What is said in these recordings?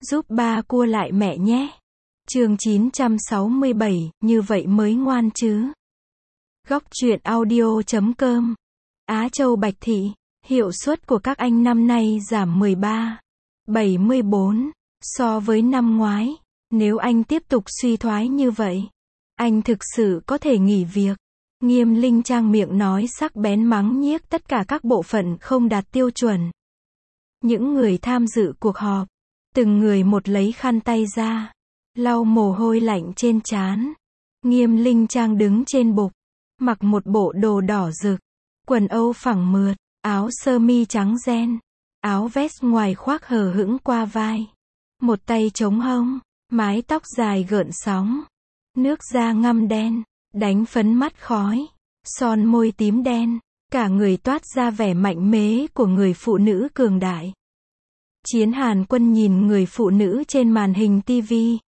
Giúp ba cua lại mẹ nhé. Chương 967, như vậy mới ngoan chứ. Góc truyện audio.com. Á Châu Bạch Thị, hiệu suất của các anh năm nay giảm 13,74 so với năm ngoái. Nếu anh tiếp tục suy thoái như vậy, anh thực sự có thể nghỉ việc. Nghiêm Linh Trang miệng nói sắc bén mắng nhiếc tất cả các bộ phận không đạt tiêu chuẩn. Những người tham dự cuộc họp, từng người một lấy khăn tay ra, lau mồ hôi lạnh trên trán. Nghiêm Linh Trang đứng trên bục, mặc một bộ đồ đỏ rực, quần âu phẳng mượt, áo sơ mi trắng ren, áo vest ngoài khoác hở hững qua vai, một tay chống hông, mái tóc dài gợn sóng, nước da ngăm đen, đánh phấn mắt khói, son môi tím đen, cả người toát ra vẻ mạnh mẽ của người phụ nữ cường đại. Chiến Hàn Quân nhìn người phụ nữ trên màn hình TV.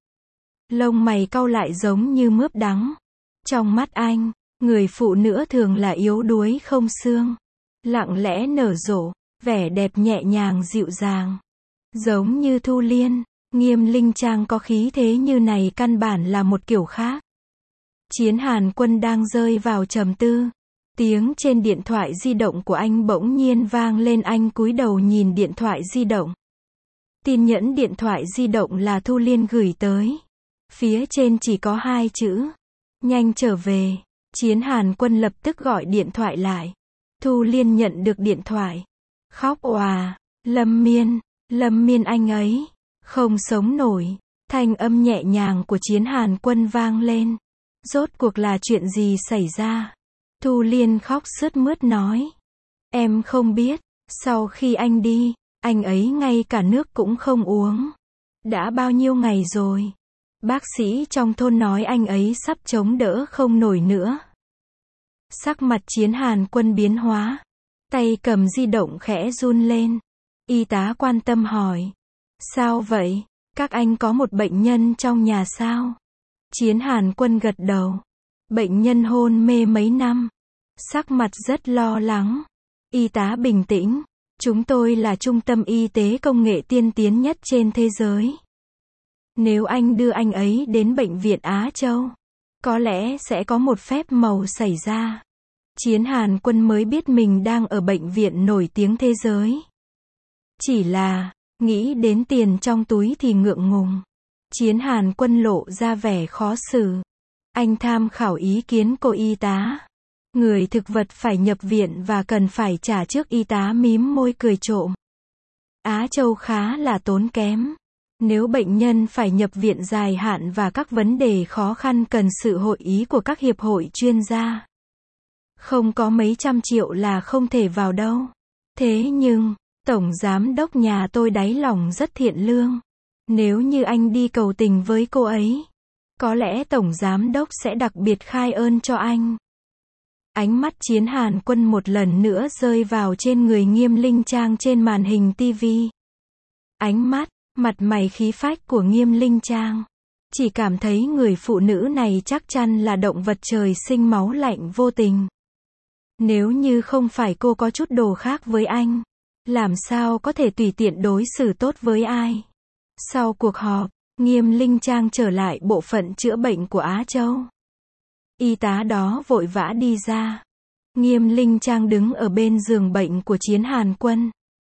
Lông mày cau lại giống như mướp đắng. Trong mắt anh, người phụ nữ thường là yếu đuối không xương, lặng lẽ nở rộ, vẻ đẹp nhẹ nhàng dịu dàng. Giống như Thu Liên, Nghiêm Linh Trang có khí thế như này căn bản là một kiểu khác. Chiến Hàn Quân đang rơi vào trầm tư. Tiếng trên điện thoại di động của anh bỗng nhiên vang lên, anh cúi đầu nhìn điện thoại di động. Tin nhắn điện thoại di động là Thu Liên gửi tới. Phía trên chỉ có 2 chữ. Nhanh trở về. Chiến Hàn Quân lập tức gọi điện thoại lại. Thu Liên nhận được điện thoại. Khóc òa. Lâm Miên anh ấy. Không sống nổi. Thanh âm nhẹ nhàng của Chiến Hàn Quân vang lên. Rốt cuộc là chuyện gì xảy ra? Thu Liên khóc sướt mướt nói. Em không biết. Sau khi anh đi, anh ấy ngay cả nước cũng không uống. Đã bao nhiêu ngày rồi. Bác sĩ trong thôn nói anh ấy sắp chống đỡ không nổi nữa. Sắc mặt Chiến Hàn Quân biến hóa. Tay cầm di động khẽ run lên. Y tá quan tâm hỏi. Sao vậy? Các anh có một bệnh nhân trong nhà sao? Chiến Hàn Quân gật đầu. Bệnh nhân hôn mê mấy năm. Sắc mặt rất lo lắng. Y tá bình tĩnh. Chúng tôi là trung tâm y tế công nghệ tiên tiến nhất trên thế giới. Nếu anh đưa anh ấy đến bệnh viện Á Châu, có lẽ sẽ có một phép màu xảy ra. Chiến Hàn Quân mới biết mình đang ở bệnh viện nổi tiếng thế giới. Chỉ là, nghĩ đến tiền trong túi thì ngượng ngùng. Chiến Hàn Quân lộ ra vẻ khó xử. Anh tham khảo ý kiến cô y tá. Người thực vật phải nhập viện và cần phải trả trước. Y tá mím môi cười trộm. Á Châu khá là tốn kém. Nếu bệnh nhân phải nhập viện dài hạn và các vấn đề khó khăn cần sự hội ý của các hiệp hội chuyên gia. Không có mấy trăm triệu là không thể vào đâu. Thế nhưng, Tổng Giám đốc nhà tôi đáy lòng rất thiện lương. Nếu như anh đi cầu tình với cô ấy, có lẽ Tổng Giám đốc sẽ đặc biệt khai ơn cho anh. Ánh mắt Chiến Hàn Quân một lần nữa rơi vào trên người Nghiêm Linh Trang trên màn hình TV. Ánh mắt, mặt mày khí phách của Nghiêm Linh Trang. Chỉ cảm thấy người phụ nữ này chắc chắn là động vật trời sinh máu lạnh vô tình. Nếu như không phải cô có chút đồ khác với anh, làm sao có thể tùy tiện đối xử tốt với ai. Sau cuộc họp, Nghiêm Linh Trang trở lại bộ phận chữa bệnh của Á Châu. Y tá đó vội vã đi ra. Nghiêm Linh Trang đứng ở bên giường bệnh của Chiến Hàn Quân.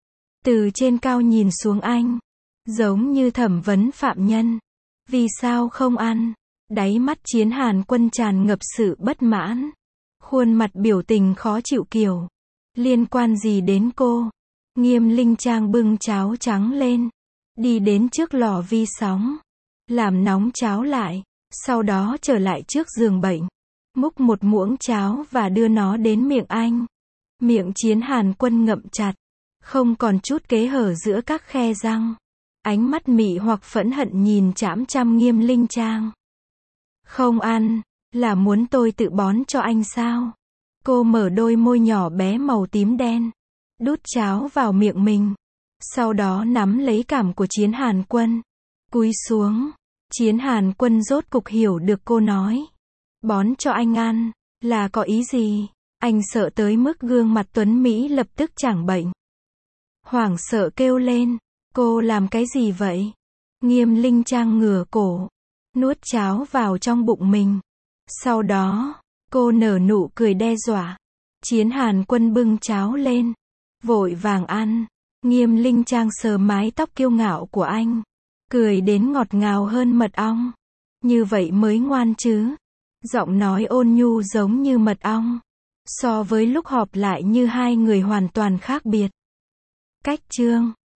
Từ trên cao nhìn xuống anh, giống như thẩm vấn phạm nhân. Vì sao không ăn? Đáy mắt Chiến Hàn Quân tràn ngập sự bất mãn. Khuôn mặt biểu tình khó chịu kiểu. Liên quan gì đến cô? Nghiêm Linh Trang bưng cháo trắng lên. Đi đến trước lò vi sóng. Làm nóng cháo lại. Sau đó trở lại trước giường bệnh. Múc một muỗng cháo và đưa nó đến miệng anh. Miệng Chiến Hàn Quân ngậm chặt. Không còn chút kẽ hở giữa các khe răng. Ánh mắt mị hoặc phẫn hận nhìn chằm chằm Nghiêm Linh Trang. Không ăn, là muốn tôi tự bón cho anh sao? Cô mở đôi môi nhỏ bé màu tím đen. Đút cháo vào miệng mình. Sau đó nắm lấy cằm của Chiến Hàn Quân. Cúi xuống. Chiến Hàn Quân rốt cục hiểu được cô nói. Bón cho anh ăn, là có ý gì? Anh sợ tới mức gương mặt tuấn Mỹ lập tức chẳng bệnh. Hoảng sợ kêu lên. Cô làm cái gì vậy? Nghiêm Linh Trang ngửa cổ, nuốt cháo vào trong bụng mình. Sau đó, cô nở nụ cười đe dọa. Chiến Hàn Quân bưng cháo lên, vội vàng ăn. Nghiêm Linh Trang sờ mái tóc kiêu ngạo của anh, cười đến ngọt ngào hơn mật ong. Như vậy mới ngoan chứ. Giọng nói ôn nhu giống như mật ong. So với lúc họp lại như hai người hoàn toàn khác biệt. Cách chương